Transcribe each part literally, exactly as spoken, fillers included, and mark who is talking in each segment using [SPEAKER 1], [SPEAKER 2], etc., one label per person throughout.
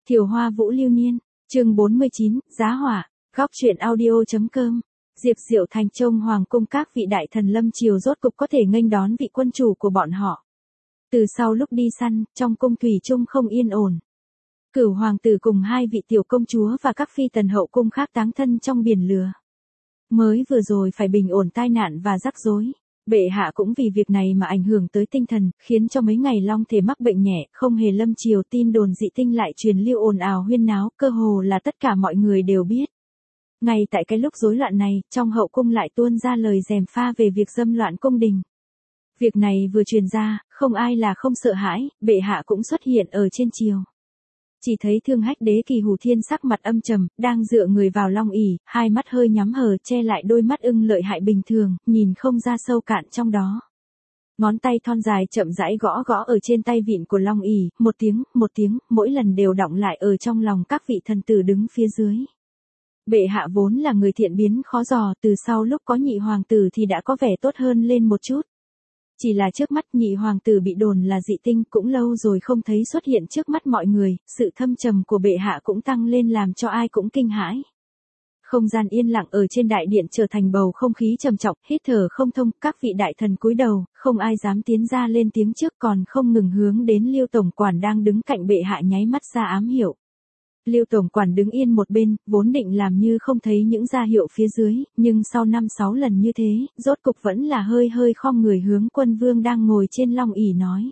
[SPEAKER 1] Thiều Hoa Vũ Lưu Niên, chương bốn mươi chín, Giá Hỏa, góc truyện audio.com. Diệp Diệu Thành trông hoàng cung các vị đại thần lâm triều rốt cục có thể nghênh đón vị quân chủ của bọn họ. Từ sau lúc đi săn, trong cung thủy chung không yên ổn. Cửu hoàng tử cùng hai vị tiểu công chúa và các phi tần hậu cung khác táng thân trong biển lửa. Mới vừa rồi phải bình ổn tai nạn và rắc rối. Bệ hạ cũng vì việc này mà ảnh hưởng tới tinh thần, khiến cho mấy ngày long thể mắc bệnh nhẹ, không hề lâm triều tin đồn dị tinh lại truyền lưu ồn ào huyên náo, cơ hồ là tất cả mọi người đều biết. Ngay tại cái lúc rối loạn này, trong hậu cung lại tuôn ra lời gièm pha về việc dâm loạn cung đình. Việc này vừa truyền ra, không ai là không sợ hãi, bệ hạ cũng xuất hiện ở trên triều. Chỉ thấy Thương Hách Đế Kỳ Hù Thiên sắc mặt âm trầm, đang dựa người vào long ỷ, hai mắt hơi nhắm hờ che lại đôi mắt ưng lợi hại bình thường, nhìn không ra sâu cạn trong đó. Ngón tay thon dài chậm rãi gõ gõ ở trên tay vịn của long ỷ, một tiếng, một tiếng, mỗi lần đều đọng lại ở trong lòng các vị thần tử đứng phía dưới. Bệ hạ vốn là người thiện biến khó dò, từ sau lúc có nhị hoàng tử thì đã có vẻ tốt hơn lên một chút. Chỉ là trước mắt nhị hoàng tử bị đồn là dị tinh cũng lâu rồi không thấy xuất hiện trước mắt mọi người, sự thâm trầm của bệ hạ cũng tăng lên làm cho ai cũng kinh hãi. Không gian yên lặng ở trên đại điện trở thành bầu không khí trầm trọng, hít thở không thông, các vị đại thần cúi đầu, không ai dám tiến ra lên tiếng trước còn không ngừng hướng đến Liêu tổng quản đang đứng cạnh bệ hạ nháy mắt ra ám hiệu. Liêu tổng quản đứng yên một bên, vốn định làm như không thấy những ra hiệu phía dưới, nhưng sau năm sáu lần như thế, rốt cục vẫn là hơi hơi khom người hướng quân vương đang ngồi trên long ỷ nói.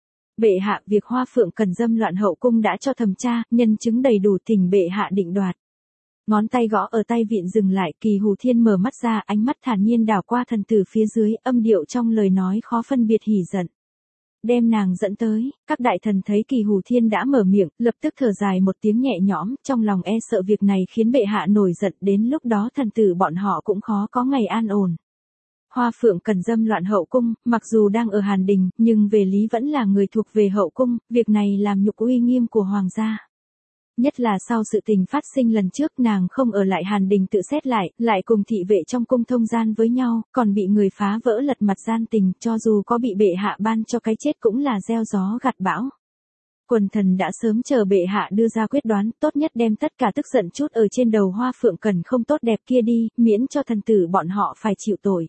[SPEAKER 1] Bệ hạ, việc Hoa Phượng Cần dâm loạn hậu cung đã cho thẩm tra, nhân chứng đầy đủ, thỉnh bệ hạ định đoạt. Ngón tay gõ ở tay vịn dừng lại, Kỳ Hù Thiên mở mắt ra, ánh mắt thản nhiên đảo qua thần tử phía dưới, âm điệu trong lời nói khó phân biệt hỉ giận. Đem nàng dẫn tới, các đại thần thấy Kỳ Hù Thiên đã mở miệng, lập tức thở dài một tiếng nhẹ nhõm, trong lòng e sợ việc này khiến bệ hạ nổi giận, đến lúc đó thần tử bọn họ cũng khó có ngày an ổn. Hoa Phượng Cần dâm loạn hậu cung, mặc dù đang ở Hàn Đình, nhưng về lý vẫn là người thuộc về hậu cung, việc này làm nhục uy nghiêm của hoàng gia. Nhất là sau sự tình phát sinh lần trước nàng không ở lại Hàn Đình tự xét lại, lại cùng thị vệ trong cung thông gian với nhau, còn bị người phá vỡ lật mặt gian tình, cho dù có bị bệ hạ ban cho cái chết cũng là gieo gió gặt bão. Quần thần đã sớm chờ bệ hạ đưa ra quyết đoán, tốt nhất đem tất cả tức giận chút ở trên đầu Hoa Phượng Cần không tốt đẹp kia đi, miễn cho thần tử bọn họ phải chịu tội.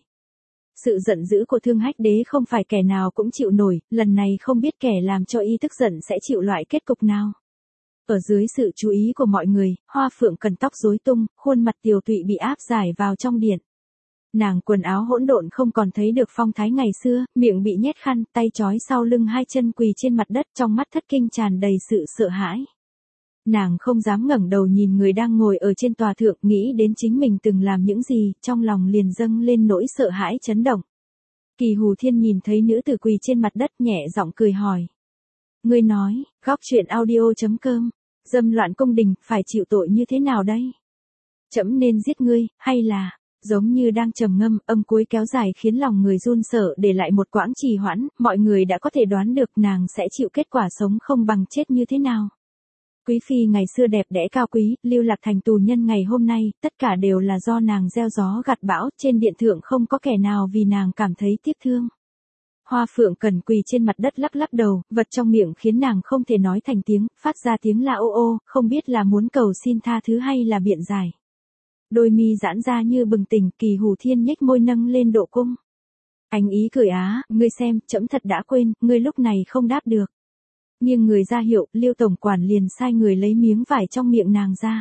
[SPEAKER 1] Sự giận dữ của Thương Hách Đế không phải kẻ nào cũng chịu nổi, lần này không biết kẻ làm cho y tức giận sẽ chịu loại kết cục nào. Ở dưới sự chú ý của mọi người, Hoa Phượng Cần tóc rối tung, khuôn mặt tiều tụy bị áp giải vào trong điện. Nàng quần áo hỗn độn không còn thấy được phong thái ngày xưa, miệng bị nhét khăn, tay trói sau lưng, hai chân quỳ trên mặt đất, trong mắt thất kinh tràn đầy sự sợ hãi. Nàng không dám ngẩng đầu nhìn người đang ngồi ở trên tòa thượng, nghĩ đến chính mình từng làm những gì, trong lòng liền dâng lên nỗi sợ hãi chấn động. Kỳ Hù Thiên nhìn thấy nữ tử quỳ trên mặt đất nhẹ giọng cười hỏi. Ngươi nói, góc truyện audio.com, dâm loạn cung đình, phải chịu tội như thế nào đây? Trẫm nên giết ngươi, hay là, giống như đang trầm ngâm, âm cuối kéo dài khiến lòng người run sợ, để lại một quãng trì hoãn, mọi người đã có thể đoán được nàng sẽ chịu kết quả sống không bằng chết như thế nào. Quý phi ngày xưa đẹp đẽ cao quý, lưu lạc thành tù nhân ngày hôm nay, tất cả đều là do nàng gieo gió gặt bão, trên điện thượng không có kẻ nào vì nàng cảm thấy tiếc thương. Hoa Phượng Cần quỳ trên mặt đất lắc lắc đầu, vật trong miệng khiến nàng không thể nói thành tiếng, phát ra tiếng la ô ô, không biết là muốn cầu xin tha thứ hay là biện giải. Đôi mi giãn ra như bừng tỉnh, Kỳ Hù Thiên nhếch môi nâng lên độ cung. Ánh ý cười á, ngươi xem, trẫm thật đã quên, ngươi lúc này không đáp được. Nhưng người ra hiệu, Liêu tổng quản liền sai người lấy miếng vải trong miệng nàng ra.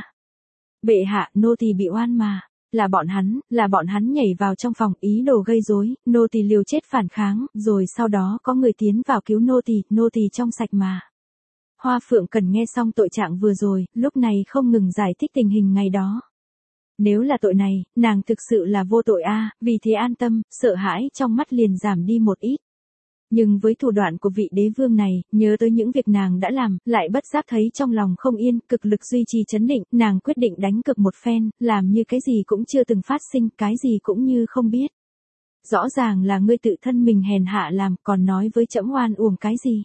[SPEAKER 1] Bệ hạ, nô tỳ bị oan mà. Là bọn hắn, là bọn hắn nhảy vào trong phòng ý đồ gây rối, nô tỳ liều chết phản kháng, rồi sau đó có người tiến vào cứu nô tỳ, nô tỳ trong sạch mà. Hoa Phượng Cần nghe xong tội trạng vừa rồi, lúc này không ngừng giải thích tình hình ngày đó. Nếu là tội này, nàng thực sự là vô tội a, vì thế an tâm, sợ hãi trong mắt liền giảm đi một ít. Nhưng với thủ đoạn của vị đế vương này, nhớ tới những việc nàng đã làm, lại bất giác thấy trong lòng không yên, cực lực duy trì trấn định, nàng quyết định đánh cược một phen, làm như cái gì cũng chưa từng phát sinh, cái gì cũng như không biết. Rõ ràng là ngươi tự thân mình hèn hạ làm, còn nói với trẫm oan uổng cái gì.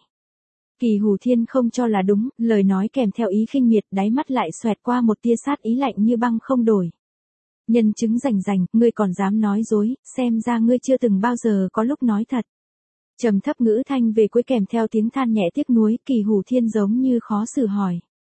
[SPEAKER 1] Kỳ Hù Thiên không cho là đúng, lời nói kèm theo ý khinh miệt, đáy mắt lại xoẹt qua một tia sát ý lạnh như băng không đổi. Nhân chứng rành rành, ngươi còn dám nói dối, xem ra ngươi chưa từng bao giờ có lúc nói thật. Trầm thấp ngữ thanh về cuối kèm theo tiếng than nhẹ tiếc nuối, Kỳ Hù Thiên giống như khó xử hỏi.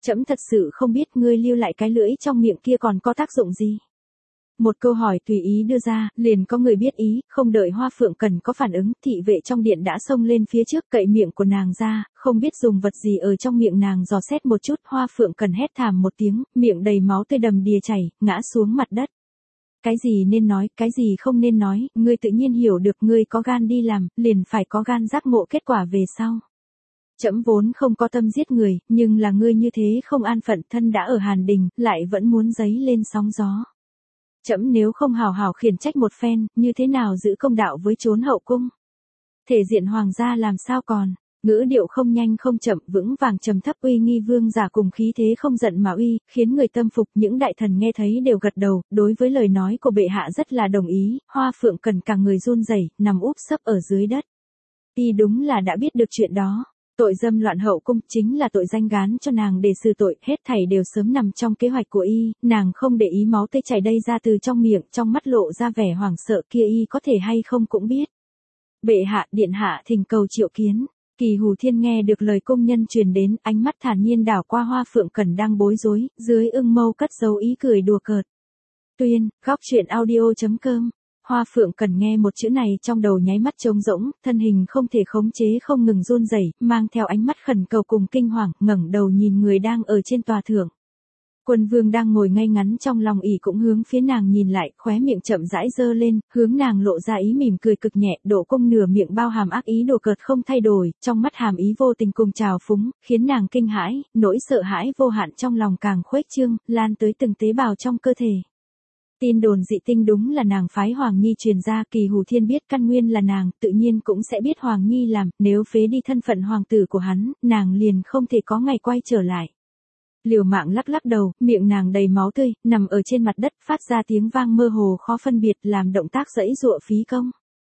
[SPEAKER 1] Trẫm thật sự không biết ngươi lưu lại cái lưỡi trong miệng kia còn có tác dụng gì. Một câu hỏi tùy ý đưa ra, liền có người biết ý, không đợi Hoa Phượng Cần có phản ứng, thị vệ trong điện đã xông lên phía trước cậy miệng của nàng ra, không biết dùng vật gì ở trong miệng nàng dò xét một chút, Hoa Phượng Cần hét thảm một tiếng, miệng đầy máu tươi đầm đìa chảy, ngã xuống mặt đất. Cái gì nên nói, cái gì không nên nói, ngươi tự nhiên hiểu được, ngươi có gan đi làm, liền phải có gan giác ngộ kết quả về sau. Trẫm vốn không có tâm giết người, nhưng là ngươi như thế không an phận, thân đã ở Hàn Đình, lại vẫn muốn giấy lên sóng gió. Trẫm nếu không hào hào khiển trách một phen, như thế nào giữ công đạo với trốn hậu cung? Thể diện hoàng gia làm sao còn? Ngữ điệu không nhanh không chậm, vững vàng trầm thấp, uy nghi vương giả cùng khí thế không giận mà uy, khiến người tâm phục. Những đại thần nghe thấy đều gật đầu, đối với lời nói của bệ hạ rất là đồng ý. Hoa Phượng Cần cả người run rẩy, nằm úp sấp ở dưới đất. Y đúng là đã biết được chuyện đó. Tội dâm loạn hậu cung chính là tội danh gán cho nàng để xử tội, hết thảy đều sớm nằm trong kế hoạch của y, nàng không để ý máu tươi chảy đầy ra từ trong miệng, trong mắt lộ ra vẻ hoảng sợ, kia y có thể hay không cũng biết. Bệ hạ, điện hạ thỉnh cầu triệu kiến. Kỳ Hù Thiên nghe được lời công nhân truyền đến, ánh mắt thản nhiên đảo qua Hoa Phượng Cần đang bối rối, dưới ưng mâu cất dấu ý cười đùa cợt. Tuyên, góc truyện audio chấm com. Hoa Phượng Cần nghe một chữ này trong đầu nháy mắt trống rỗng, thân hình không thể khống chế không ngừng run rẩy, mang theo ánh mắt khẩn cầu cùng kinh hoàng, ngẩng đầu nhìn người đang ở trên tòa thượng. Quân vương đang ngồi ngay ngắn trong lòng ỷ cũng hướng phía nàng nhìn lại, khóe miệng chậm rãi giơ lên, hướng nàng lộ ra ý mỉm cười cực nhẹ, độ cung nửa miệng bao hàm ác ý đùa cợt không thay đổi, trong mắt hàm ý vô tình cùng trào phúng, khiến nàng kinh hãi, nỗi sợ hãi vô hạn trong lòng càng khuếch trương, lan tới từng tế bào trong cơ thể. Tin đồn dị tinh đúng là nàng phái Hoàng Nhi truyền ra, Kỳ Hù Thiên biết căn nguyên là nàng, tự nhiên cũng sẽ biết Hoàng Nhi làm, nếu phế đi thân phận hoàng tử của hắn, nàng liền không thể có ngày quay trở lại. Liều mạng lắc lắc đầu, miệng nàng đầy máu tươi, nằm ở trên mặt đất, phát ra tiếng vang mơ hồ khó phân biệt, làm động tác giãy giụa phí công.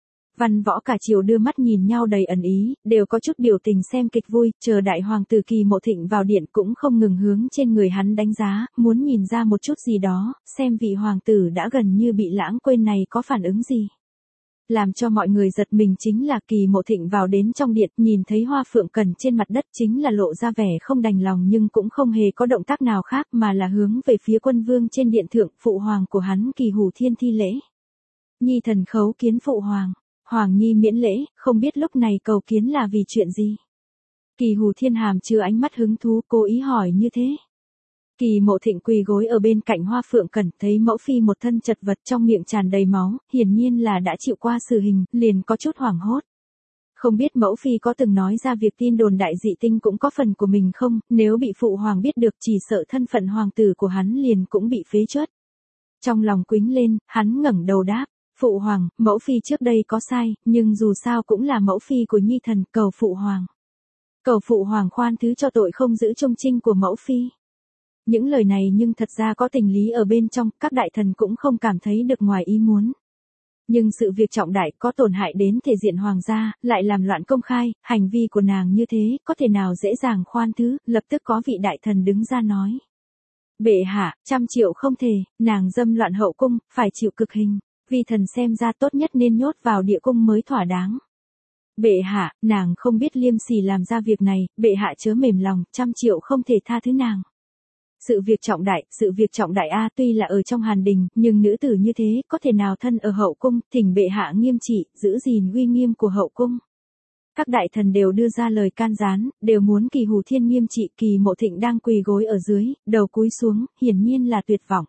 [SPEAKER 1] Văn võ cả triều đưa mắt nhìn nhau đầy ẩn ý, đều có chút biểu tình xem kịch vui, chờ đại hoàng tử Kỳ Mộ Thịnh vào điện cũng không ngừng hướng trên người hắn đánh giá, muốn nhìn ra một chút gì đó, xem vị hoàng tử đã gần như bị lãng quên này có phản ứng gì. Làm cho mọi người giật mình chính là Kỳ Mộ Thịnh vào đến trong điện, nhìn thấy Hoa Phượng Cần trên mặt đất chính là lộ ra vẻ không đành lòng nhưng cũng không hề có động tác nào khác mà là hướng về phía quân vương trên điện thượng, phụ hoàng của hắn Kỳ Hù Thiên thi lễ. Nhi thần khấu kiến phụ hoàng. Hoàng Nhi miễn lễ, không biết lúc này cầu kiến là vì chuyện gì. Kỳ Hù Thiên hàm chứa ánh mắt hứng thú, cố ý hỏi như thế. Kỳ Mộ Thịnh quỳ gối ở bên cạnh Hoa Phượng Cần, thấy mẫu phi một thân chật vật trong miệng tràn đầy máu, hiển nhiên là đã chịu qua xử hình, liền có chút hoảng hốt. Không biết mẫu phi có từng nói ra việc tin đồn đại dị tinh cũng có phần của mình không, nếu bị phụ hoàng biết được chỉ sợ thân phận hoàng tử của hắn liền cũng bị phế truất. Trong lòng quĩnh lên, hắn ngẩng đầu đáp. Phụ hoàng, mẫu phi trước đây có sai, nhưng dù sao cũng là mẫu phi của Nhi thần, cầu phụ hoàng. Cầu phụ hoàng khoan thứ cho tội không giữ trung trinh của mẫu phi. Những lời này nhưng thật ra có tình lý ở bên trong, các đại thần cũng không cảm thấy được ngoài ý muốn. Nhưng sự việc trọng đại có tổn hại đến thể diện hoàng gia, lại làm loạn công khai, hành vi của nàng như thế, có thể nào dễ dàng khoan thứ, lập tức có vị đại thần đứng ra nói. Bệ hạ, trăm triệu không thể, nàng dâm loạn hậu cung, phải chịu cực hình. Vi thần xem ra tốt nhất nên nhốt vào địa cung mới thỏa đáng. Bệ hạ, nàng không biết liêm sỉ làm ra việc này, bệ hạ chớ mềm lòng, trăm triệu không thể tha thứ nàng. Sự việc trọng đại, sự việc trọng đại a tuy là ở trong Hàn Đình, nhưng nữ tử như thế, có thể nào thân ở hậu cung, thỉnh bệ hạ nghiêm trị, giữ gìn uy nghiêm của hậu cung. Các đại thần đều đưa ra lời can gián, đều muốn Kỳ Hù Thiên nghiêm trị, Kỳ Mộ Thịnh đang quỳ gối ở dưới, đầu cúi xuống, hiển nhiên là tuyệt vọng.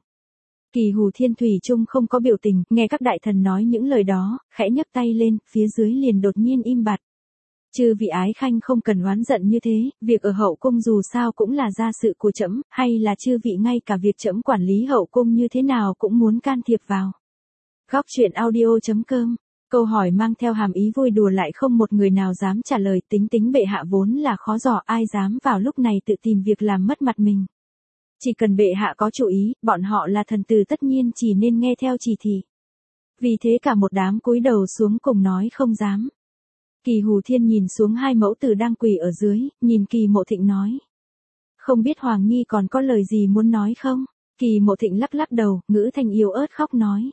[SPEAKER 1] Kỳ Hù Thiên thủy chung không có biểu tình, nghe các đại thần nói những lời đó, khẽ nhấc tay lên, phía dưới liền đột nhiên im bặt. Chư vị ái khanh không cần oán giận như thế, việc ở hậu cung dù sao cũng là gia sự của trẫm, hay là chư vị ngay cả việc trẫm quản lý hậu cung như thế nào cũng muốn can thiệp vào. Góc truyện audio chấm com. Câu hỏi mang theo hàm ý vui đùa lại không một người nào dám trả lời, tính tính bệ hạ vốn là khó dò, ai dám vào lúc này tự tìm việc làm mất mặt mình. Chỉ cần bệ hạ có chủ ý, bọn họ là thần tử tất nhiên chỉ nên nghe theo chỉ thị. Vì thế cả một đám cúi đầu xuống cùng nói không dám. Kỳ Hù Thiên nhìn xuống hai mẫu tử đang quỳ ở dưới, nhìn Kỳ Mộ Thịnh nói. Không biết Hoàng Nhi còn có lời gì muốn nói không? Kỳ Mộ Thịnh lắc lắc đầu, ngữ thanh yếu ớt khóc nói.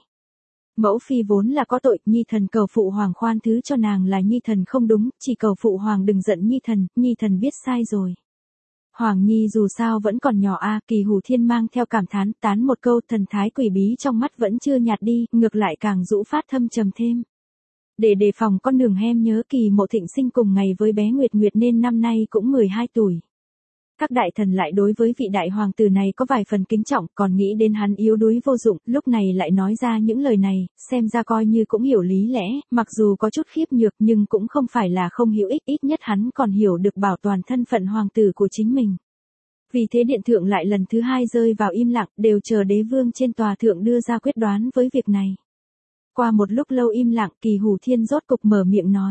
[SPEAKER 1] Mẫu phi vốn là có tội, Nhi thần cầu phụ hoàng khoan thứ cho nàng là Nhi thần không đúng, chỉ cầu phụ hoàng đừng giận Nhi thần, Nhi thần biết sai rồi. Hoàng Nhi dù sao vẫn còn nhỏ a, Kỳ Hủ Thiên mang theo cảm thán, tán một câu, thần thái quỷ bí trong mắt vẫn chưa nhạt đi, ngược lại càng rũ phát thâm trầm thêm. Để đề phòng con đường hem nhớ Kỳ Mộ Thịnh sinh cùng ngày với bé Nguyệt Nguyệt nên năm nay cũng mười hai tuổi. Các đại thần lại đối với vị đại hoàng tử này có vài phần kính trọng, còn nghĩ đến hắn yếu đuối vô dụng, lúc này lại nói ra những lời này, xem ra coi như cũng hiểu lý lẽ, mặc dù có chút khiếp nhược nhưng cũng không phải là không hữu ích, ít nhất hắn còn hiểu được bảo toàn thân phận hoàng tử của chính mình. Vì thế điện thượng lại lần thứ hai rơi vào im lặng, đều chờ đế vương trên tòa thượng đưa ra quyết đoán với việc này. Qua một lúc lâu im lặng, Kỳ Hủ Thiên rốt cục mở miệng nói.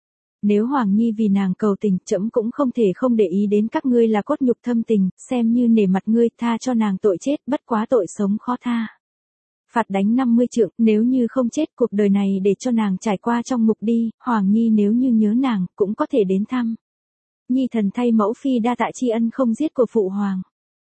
[SPEAKER 1] Nếu Hoàng Nhi vì nàng cầu tình, trẫm cũng không thể không để ý đến các ngươi là cốt nhục thâm tình, xem như nể mặt ngươi, tha cho nàng tội chết, bất quá tội sống khó tha. Phạt đánh năm mươi trượng, nếu như không chết cuộc đời này để cho nàng trải qua trong ngục đi, Hoàng Nhi nếu như nhớ nàng, cũng có thể đến thăm. Nhi thần thay mẫu phi đa tạ tri ân không giết của phụ hoàng.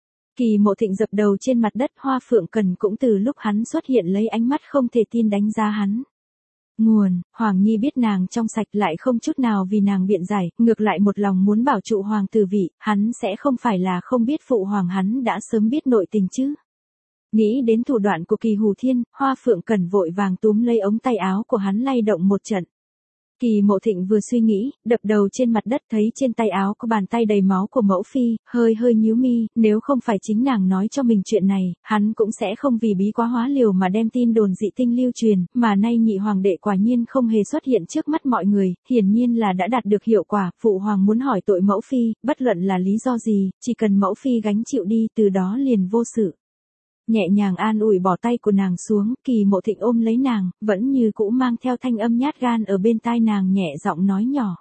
[SPEAKER 1] Kỳ Mộ Thịnh dập đầu trên mặt đất, Hoa Phượng Cần cũng từ lúc hắn xuất hiện lấy ánh mắt không thể tin đánh giá hắn. Nguồn, Hoàng Nhi biết nàng trong sạch lại không chút nào vì nàng biện giải, ngược lại một lòng muốn bảo trụ hoàng tử vị, hắn sẽ không phải là không biết phụ hoàng hắn đã sớm biết nội tình chứ. Nghĩ đến thủ đoạn của Kỳ Hủ Thiên, Hoa Phượng Cần vội vàng túm lấy ống tay áo của hắn lay động một trận. Kỳ Mộ Thịnh vừa suy nghĩ, đập đầu trên mặt đất thấy trên tay áo có bàn tay đầy máu của mẫu phi, hơi hơi nhíu mi, nếu không phải chính nàng nói cho mình chuyện này, hắn cũng sẽ không vì bí quá hóa liều mà đem tin đồn dị tinh lưu truyền, mà nay nhị hoàng đệ quả nhiên không hề xuất hiện trước mắt mọi người, hiển nhiên là đã đạt được hiệu quả, phụ hoàng muốn hỏi tội mẫu phi, bất luận là lý do gì, chỉ cần mẫu phi gánh chịu đi, từ đó liền vô sự. Nhẹ nhàng an ủi bỏ tay của nàng xuống, Kỳ Mộ Thịnh ôm lấy nàng, vẫn như cũ mang theo thanh âm nhát gan ở bên tai nàng nhẹ giọng nói nhỏ.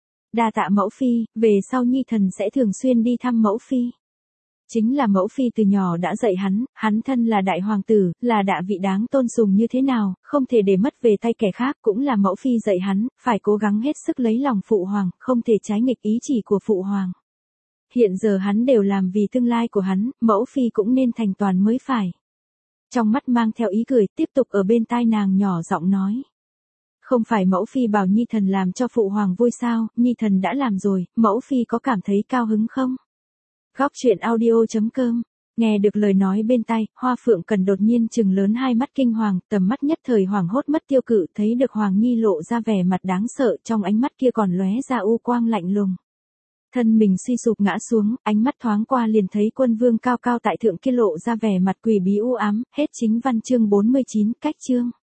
[SPEAKER 1] Đa tạ mẫu phi, về sau Nhi thần sẽ thường xuyên đi thăm mẫu phi. Chính là mẫu phi từ nhỏ đã dạy hắn, hắn thân là đại hoàng tử, là đạ vị đáng tôn sùng như thế nào, không thể để mất về tay kẻ khác, cũng là mẫu phi dạy hắn, phải cố gắng hết sức lấy lòng phụ hoàng, không thể trái nghịch ý chỉ của phụ hoàng. Hiện giờ hắn đều làm vì tương lai của hắn, mẫu phi cũng nên thành toàn mới phải. Trong mắt mang theo ý cười, tiếp tục ở bên tai nàng nhỏ giọng nói. Không phải mẫu phi bảo Nhi thần làm cho phụ hoàng vui sao, Nhi thần đã làm rồi, mẫu phi có cảm thấy cao hứng không? Góc truyện audio chấm com. Nghe được lời nói bên tai, Hoa Phượng Cần đột nhiên trừng lớn hai mắt kinh hoàng, tầm mắt nhất thời hoảng hốt mất tiêu cự, thấy được Hoàng Nhi lộ ra vẻ mặt đáng sợ, trong ánh mắt kia còn lóe ra u quang lạnh lùng. Thân mình suy sụp ngã xuống, ánh mắt thoáng qua liền thấy quân vương cao cao tại thượng kia lộ ra vẻ mặt quỷ bí u ám, hết chính văn chương bốn mươi chín, cách chương.